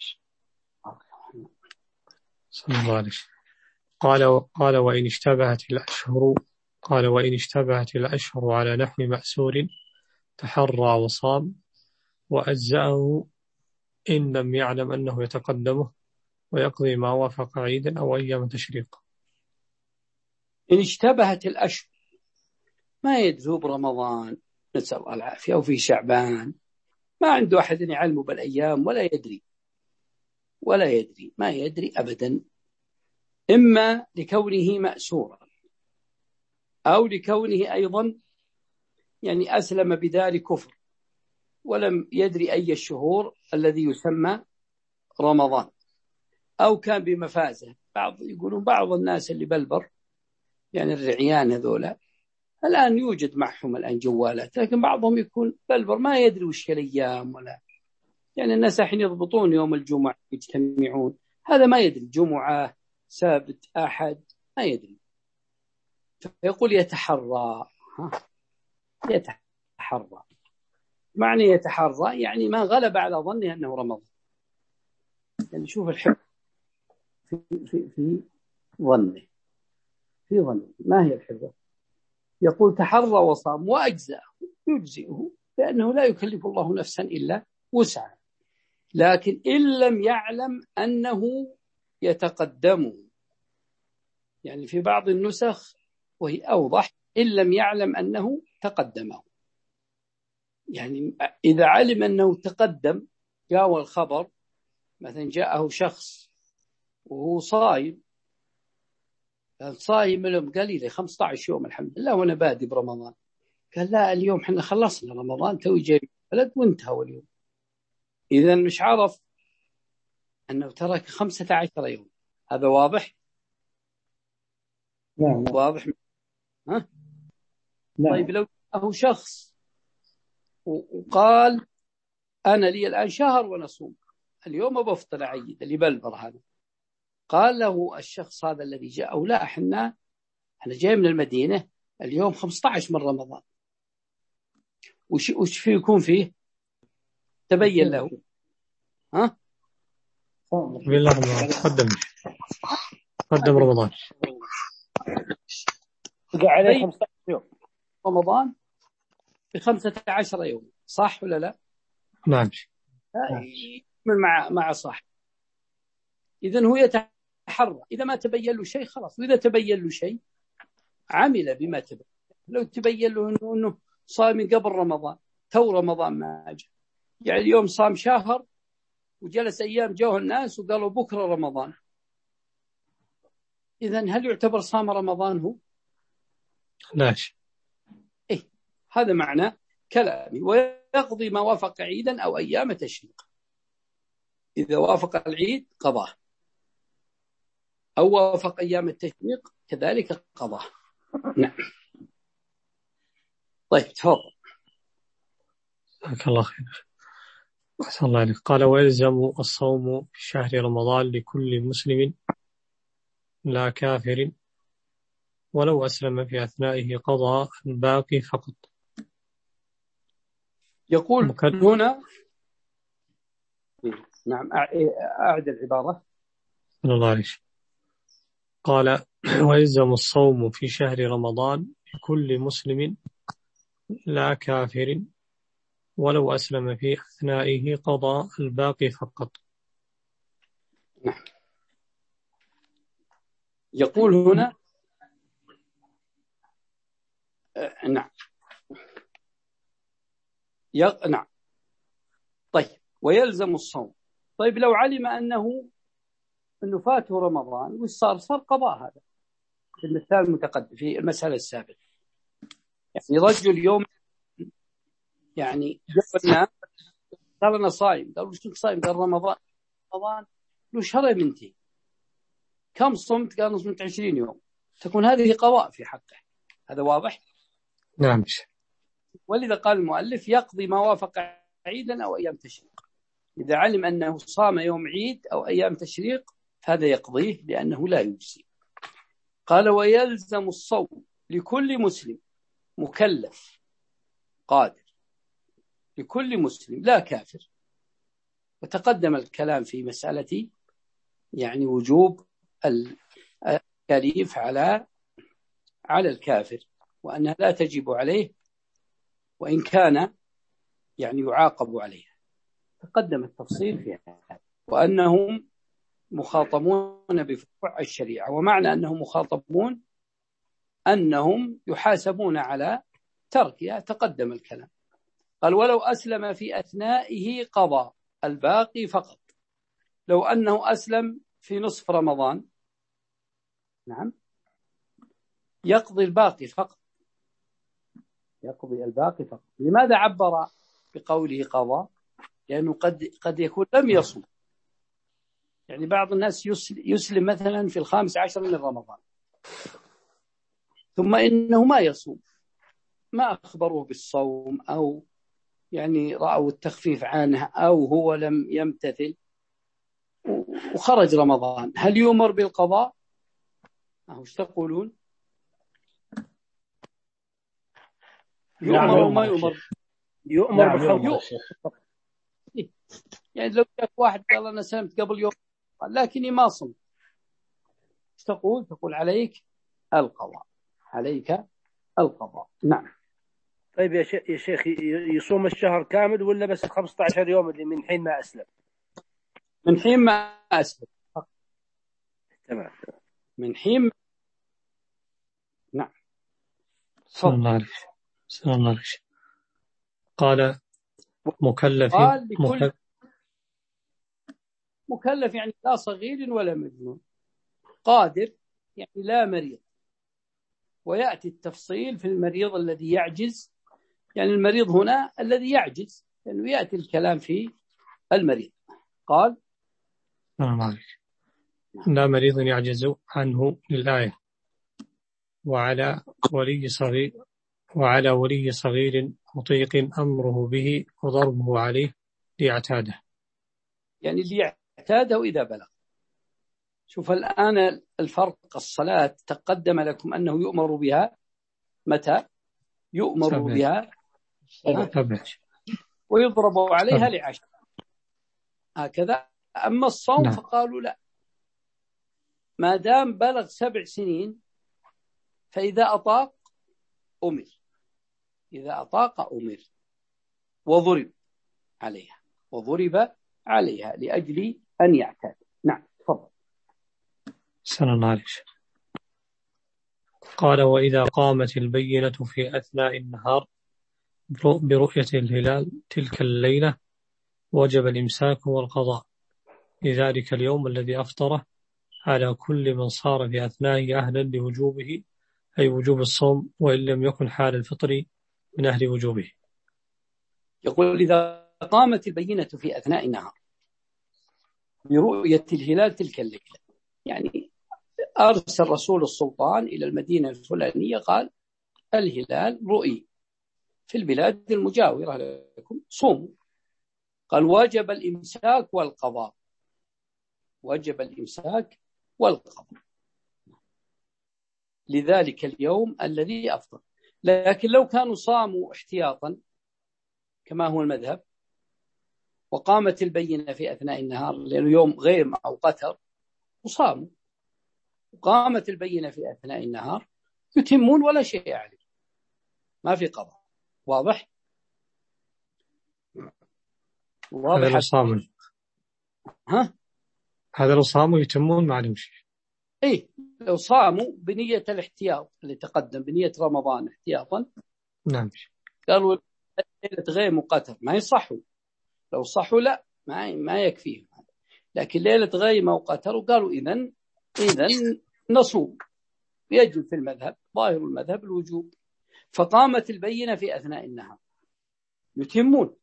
صلى الله عليه وسلم. قال قال وإن اشتبهت الأشهر قال وإن اشتبهت الأشهر على نحو مأسور تحرى وصام وأجزأه إن لم يعلم أنه يتقدمه ويقضي ما وافق عيدا أو أيام تشريق. إن اشتبهت الأشهر ما يدري برمضان نسأل الله العافية أو في شعبان، ما عنده أحد يعلمه بالأيام ولا يدري ولا يدري ما يدري أبدا، إما لكونه مأسورا أو لكونه أيضا يعني أسلم بدار كفر ولم يدري أي الشهور الذي يسمى رمضان، أو كان بمفازة. بعض يقولون بعض الناس اللي بالبر يعني الرعيان هذولا الآن يوجد معهم الآن جوالات، لكن بعضهم يكون بالبر ما يدري وش الأيام، ولا يعني الناس الحين يضبطون يوم الجمعة يجتمعون، هذا ما يدري جمعة سبت أحد ما يدري، فيقول يتحرى. يتحرى معنى يتحرى يعني ما غلب على ظنه أنه رمضان. يعني شوف الحب في, في, في ظنه في ظنه ما هي الحبة. يقول تحرى وصام وأجزأه يجزئه، لأنه لا يكلف الله نفسا إلا وسعها، لكن إن لم يعلم أنه يتقدم، يعني في بعض النسخ وهي أوضح إن لم يعلم أنه تقدمه، يعني إذا علم أنه تقدم جاء الخبر مثلا جاءه شخص وهو صايم، صايم لهم قليل خمسة عشر يوم الحمد لله وأنا بادي برمضان، قال لا اليوم احنا خلصنا رمضان توي جاي البلد وانتهى اليوم، إذا مش عرف أنه ترك خمسة عشر يوم. هذا واضح؟ نعم. واضح؟ ها؟ نعم. طيب لو جاءه شخص وقال أنا لي الآن شهر ونصوم اليوم بفطر عيد اللي بلبر هذا، قال له الشخص هذا الذي جاءه لا احنا احنا جاي من المدينة اليوم خمسة عشر من رمضان، وش وش فيه يكون فيه؟ تبين له ها؟ بالله قدم قدم رمضان بقى عليه خمسة عشر يوم رمضان بخمسة عشر يوم، صح ولا لا؟ نعم. من مع مع صح. إذن هو يتحرى، إذا ما تبين له شيء خلاص، وإذا تبين له شيء عمل بما تبين. لو تبين له إنه إنه صام من قبل رمضان تو رمضان ما جاء، يعني اليوم صام شهر وجلس أيام جوه الناس وقالوا بكرة رمضان، إذن هل يعتبر صام رمضان هو؟ لا. إيه هذا معنى كلامي. ويقضي ما وافق عيدا أو أيام تشريق، إذا وافق العيد قضاه أو وافق أيام التشريق كذلك قضاه. نعم. طيب تفضل. جزاك الله خير. أحسن الله عليك. قال ويلزم الصوم في شهر رمضان لكل مسلم لا كافر ولو أسلم في أثنائه قضى الباقي فقط. يقول مكد... هنا نعم أعد العبارة. الله عليك. قال ويلزم الصوم في شهر رمضان لكل مسلم لا كافر ولو أسلم في أثنائه قضى الباقي فقط. نعم. يقول هنا آه نعم يق... نعم طيب ويلزم الصوم. طيب لو علم أنه أنه فاته رمضان وش صار؟ صار قضاء. هذا في المثال المتقدم في المسألة السابقة. يعني رجل يوم يعني قبلنا قال أنا صايم، قال وش صايم؟ قال رمضان. رمضان له شهر منتهي، كم صمت؟ قال صمت عشرين يوم. تكون هذه قضاء في حقه. هذا واضح؟ نعم. ولذا قال المؤلف يقضي ما وافق عيدا أو أيام تشريق. إذا علم أنه صام يوم عيد أو أيام تشريق هذا يقضيه لأنه لا يجزي. قال ويلزم الصوم لكل مسلم مكلف قادر، لكل مسلم لا كافر. وتقدم الكلام في مسألة يعني وجوب التكاليف على على الكافر وأنها لا تجب عليه وإن كان يعني يعاقب عليها. تقدم التفصيل فيها وأنهم مخاطبون بفروع الشريعة، ومعنى أنهم مخاطبون أنهم يحاسبون على تركها. تقدم الكلام. قال ولو أسلم في أثنائه قضى الباقي فقط. لو أنه أسلم في نصف رمضان نعم يقضي الباقي فقط، يقضي الباقي فقط. لماذا عبر بقوله قضى؟ لأنه قد قد يكون لم يصم. يعني بعض الناس يسلم مثلا في الخامس عشر من رمضان ثم إنه ما يصوم، ما أخبروه بالصوم أو يعني رأوا التخفيف عنه أو هو لم يمتثل وخرج رمضان، هل يؤمر بالقضاء؟ ايش تقولون؟ يؤمر وما يؤمر؟ يؤمر بخوض. يعني لو جاء واحد قال أنا سلمت قبل يوم لكني ما صمت، ايش تقول؟ تقول عليك القضاء، عليك القضاء. نعم. طيب يا شيخ يصوم الشهر كامل ولا بس خمسة عشر يوم اللي من حين ما أسلم؟ من حين ما أسلم. تمام. من حين. نعم. صلى الله عليه صلى الله عليه قال مكلف. قال لكل مكلف يعني لا صغير ولا مجنون، قادر يعني لا مريض. ويأتي التفصيل في المريض الذي يعجز. يعني المريض هنا الذي يعجز لأنه يأتي الكلام في المريض. قال لا مريض يعجز عنه للآية. وعلى ولي صغير وعلى ولي صغير مطيق أمره به وضربه عليه ليعتاده. يعني ليعتاده إذا بلغ. شوف الآن الفرق. الصلاة تقدم لكم أنه يؤمر بها متى؟ يؤمر سبع. بها سبع. ويضرب عليها لعشر هكذا. أما الصوم نعم. فقالوا لا، ما دام بلغ سبع سنين فإذا أطاق أمر، إذا أطاق أمر وضرب عليها وضرب عليها لأجل أن يعتاد. نعم تفضل. صلى الله عليه وسلم. قال وإذا قامت البينة في أثناء النهار برؤية الهلال تلك الليلة وجب الإمساك والقضاء لذلك اليوم الذي أفطره على كل من صار في أثناء أهلا لوجوبه، أي وجوب الصوم وإن لم يكن حال الفطر من أهل وجوبه. يقول إذا قامت البينة في أثناء النهار برؤية الهلال تلك الليلة، يعني أرسل رسول السلطان إلى المدينة الفلانية قال الهلال رؤي في البلاد المجاورة لكم صوموا. قال وجب الإمساك والقضاء، وجب الإمساك والقضاء لذلك اليوم الذي أفطر. لكن لو كانوا صاموا احتياطا كما هو المذهب وقامت البينة في أثناء النهار لأنه يوم غيم أو قتر وصاموا وقامت البينة في أثناء النهار يتمون ولا شيء عليه، ما في قضاء. واضح؟ واضح. هذا لو صاموا ها هذا لو صاموا يتمون ما عليهم شيء. إيه، لو صاموا بنية الاحتياط اللي تقدم، بنية رمضان احتياطا. نعم. قالوا ليلة غيم وقتر ما يصحوا، لو صحوا لا ما ما يكفيهم، لكن ليلة غيم وقتر وقالوا إذن إذن نصوم، يجب في المذهب ظاهر المذهب الوجوب. فقامت البينة في أثناء النهار يتمون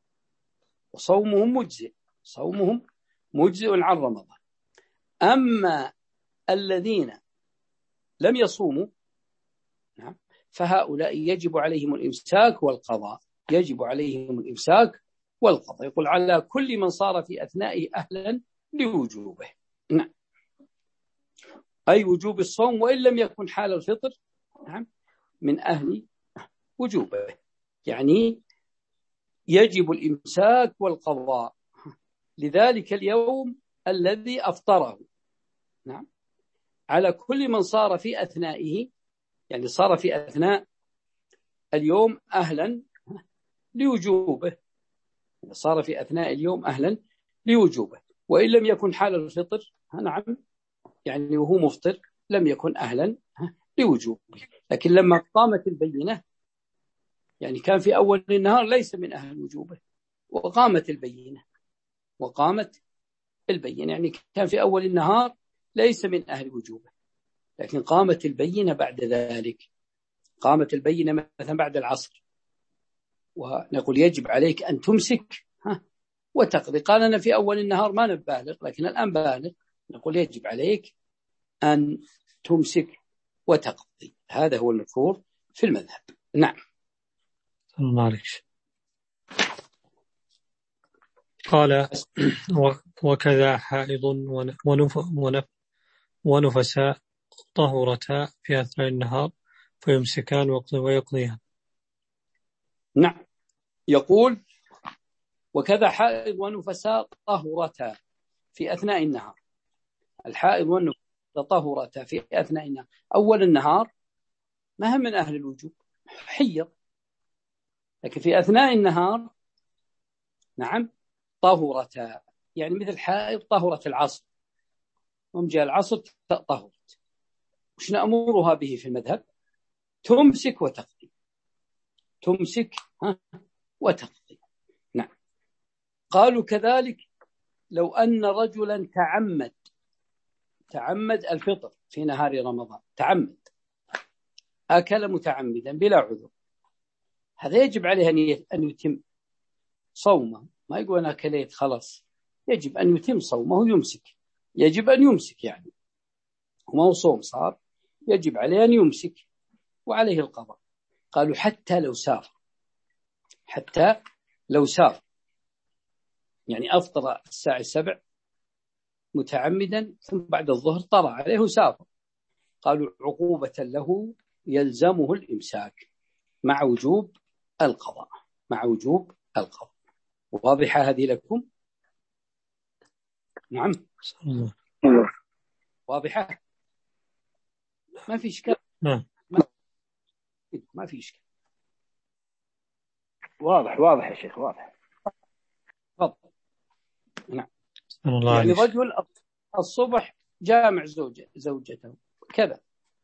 وصومهم مجزئ، صومهم مجزئ عن رمضان. أما الذين لم يصوموا نعم فهؤلاء يجب عليهم الإمساك والقضاء، يجب عليهم الإمساك والقضاء. يقول على كل من صار في أثنائه أهلا لوجوبه، نعم، أي وجوب الصوم وإن لم يكن حال الفطر نعم من أهل وجوبه، يعني يجب الإمساك والقضاء لذلك اليوم الذي أفطره، نعم، على كل من صار في أثنائه، يعني صار في أثناء اليوم أهلا لوجوبه، صار في أثناء اليوم أهلا لوجوبه، وإن لم يكن حال الفطر نعم يعني وهو مفطر لم يكن أهلا لوجوبه. لكن لما قامت البينة يعني كان في أول النهار ليس من أهل وجوبه، وقامت البينة وقامت البينة يعني كان في أول النهار ليس من أهل وجوبه، لكن قامت البينة بعد ذلك، قامت البينة مثلا بعد العصر، ونقول يجب عليك أن تمسك ها وتقضي. قال أنا في أول النهار ما نبالغ لكن الآن بالغ، نقول يجب عليك أن تمسك وتقضي. هذا هو المشهور في المذهب. نعم. معلش. قال وكذا حائض ونف ونف ونفساء طهرتا في أثناء النهار فيمسكان ويقضيان. نعم، يقول وكذا حائض ونفساء طهرتا في أثناء النهار. الحائض والنفساء طهرتا في أثناء النهار، أول النهار ما هم من أهل الوجوب حيض، لكن في أثناء النهار نعم طهرتا، يعني مثل حائض طهرت العصر، ومن جاء العصر طهرت. وش نأمرها به في المذهب؟ تمسك وتقضي، تمسك ها وتقضي. نعم. قالوا كذلك لو أن رجلا تعمد تعمد الفطر في نهار رمضان، تعمد أكل متعمدا بلا عذر، هذا يجب عليه أن يتم صومه، ما يقول أنا أكليت خلاص، يجب أن يتم صومه، يمسك، يجب أن يمسك، يعني وما هو صوم صار، يجب عليه أن يمسك وعليه القضاء. قالوا حتى لو سافر، حتى لو سافر يعني أفطر الساعة السبع متعمدا ثم بعد الظهر طرأ عليه وسافر، قالوا عقوبة له يلزمه الإمساك مع وجوب القضاء، مع وجوب القضاء. واضحة هذه لكم؟ نعم واضحة، ما في إشكال. نعم ما في إشكال. واضح واضح يا شيخ، واضح. تفضل. نعم. الله يعني عليك. رجل الصبح جامع زوجة زوجته كذا،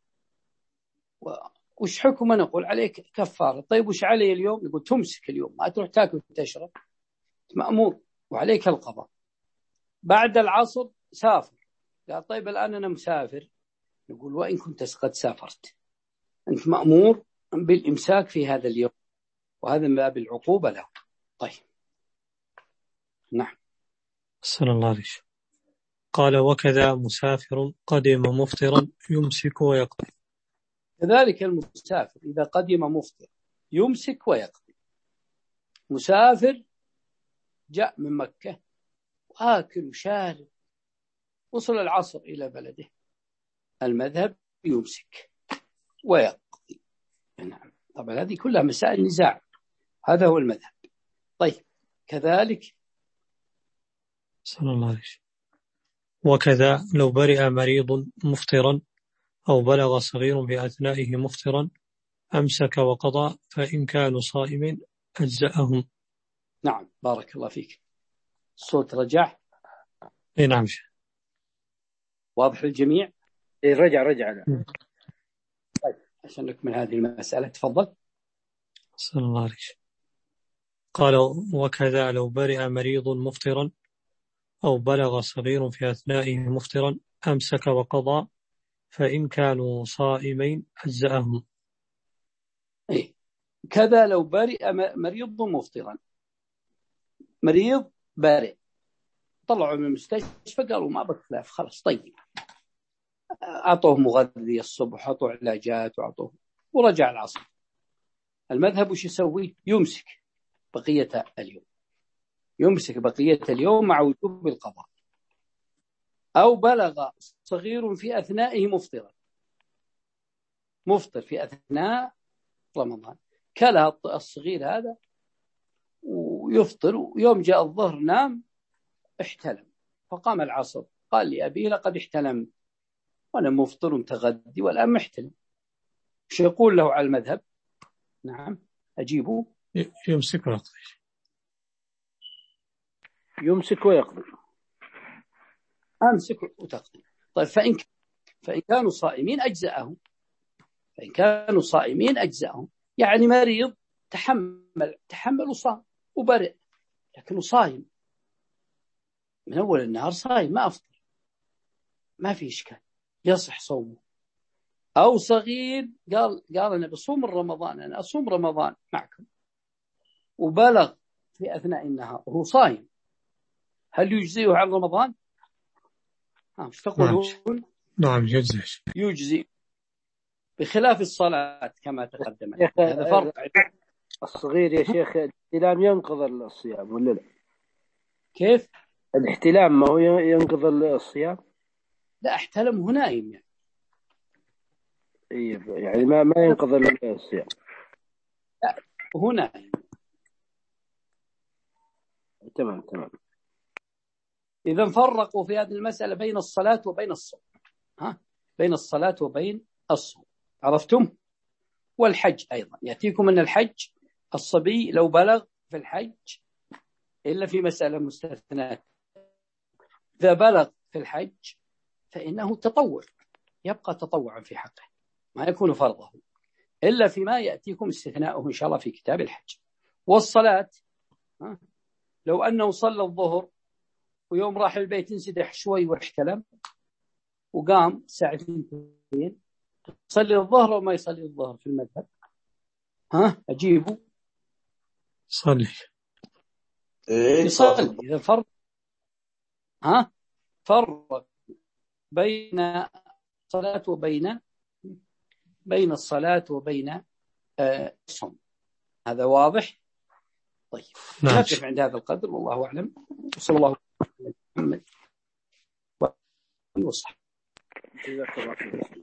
وش حكم؟ نقول عليك كفارة. طيب وش علي اليوم؟ يقول تمسك اليوم، ما تروح تاكل وتشرب، مأمور وعليك القضاء. بعد العصر سافر، قال طيب الآن أنا مسافر، نقول وإن كنت قد سافرت أنت مأمور بالإمساك في هذا اليوم، وهذا من باب العقوبة له. طيب نعم. صلى الله عليه وسلم. قال وكذا مسافر قدم مفطرا يمسك ويقضي. كذلك المسافر إذا قدم مفطر يمسك ويقضي. مسافر جاء من مكة وآكل وشارب، وصل العصر إلى بلده، المذهب يمسك ويقضي. نعم. طبعا هذه كلها مسائل نزاع، هذا هو المذهب. طيب كذلك صلى الله عليه وسلم. وكذا لو برئ مريض مفطرا أو بلغ صغير بأثنائه مفطرا أمسك وقضى فإن كانوا صائمين أجزأهم. نعم بارك الله فيك. الصوت رجع؟ إيه نعم. واضح للجميع؟ إيه رجع رجع له. طيب عشان نكمل هذه المسألة تفضل. صلى الله عليه وسلم. قال وكذا لو برئ مريض مفطرا أو بلغ صغير في أثنائه مفطرا أمسك وقضى فإن كانوا صائمين أجزأهم. إيه كذا لو برئ مريض مفطرا، مريض بارئ طلعوا من المستشفى قالوا ما بخلاف خلاص طيب، أعطوه مغذي الصبح، أعطوه علاجات وأعطوه، ورجع العصر. المذهب وش يسوي؟ يمسك بقية اليوم، يمسك بقية اليوم مع وجوب القضاء. أو بلغ صغير في أثنائه مفطرا، مفطر في أثناء رمضان، كلا الصغير هذا ويفطر، ويوم جاء الظهر نام احتلم، فقام العصر قال لأبيه لقد احتلمت وأنا مفطر متغدي والآن محتلم، وش يقول له على المذهب؟ نعم أجيبه. يمسك ويقضي. يمسك ويقضي. أمسك وتقضي. طيب فإن فإن كانوا صائمين أجزأهم، فإن كانوا صائمين أجزأهم، يعني مريض تحمل تحمل وصام وبرئ لكنه صايم من أول النهار، صايم ما أفطر، ما في إشكال يصح صومه. أو صغير قال قال أنا بصوم رمضان، أنا أصوم رمضان معكم، وبلغ في أثناء النهار وهو صايم، هل يجزيه عن رمضان؟ ها مش تقولون؟ نعم يجزي. يجزي بخلاف الصلاة كما تقدم. هذا فرق. الصغير يا شيخ الاحتلام ينقض الصيام ولا لا؟ كيف؟ الاحتلام ما هو ينقض الصيام؟ لا احتلم هو نايم يعني. إيه يعني ما ما ينقض الصيام. لا هو نايم. تمام تمام. إذا فرقوا في هذه المسألة بين الصلاة وبين الصوم. ها بين الصلاة وبين الصوم، عرفتم؟ والحج أيضا يأتيكم من الحج، الصبي لو بلغ في الحج إلا في مسألة مستثناة، إذا بلغ في الحج فإنه تطوع، يبقى تطوعا في حقه ما يكون فرضه، إلا فيما يأتيكم استثناؤه إن شاء الله في كتاب الحج. والصلاة لو أنه صلى الظهر ويوم راح البيت انسدح شوي واحتلم وقام ساعتين يصلي الظهر وما يصلي الظهر في المذهب؟ ها أجيبه. صلي. يصلي. إذا فرق ها فرق بين الصلاة وبين بين الصلاة وبين الصوم، هذا واضح. طيب نعم. نقف عند هذا القدر والله أعلم، وصلى الله على محمد وصحبه.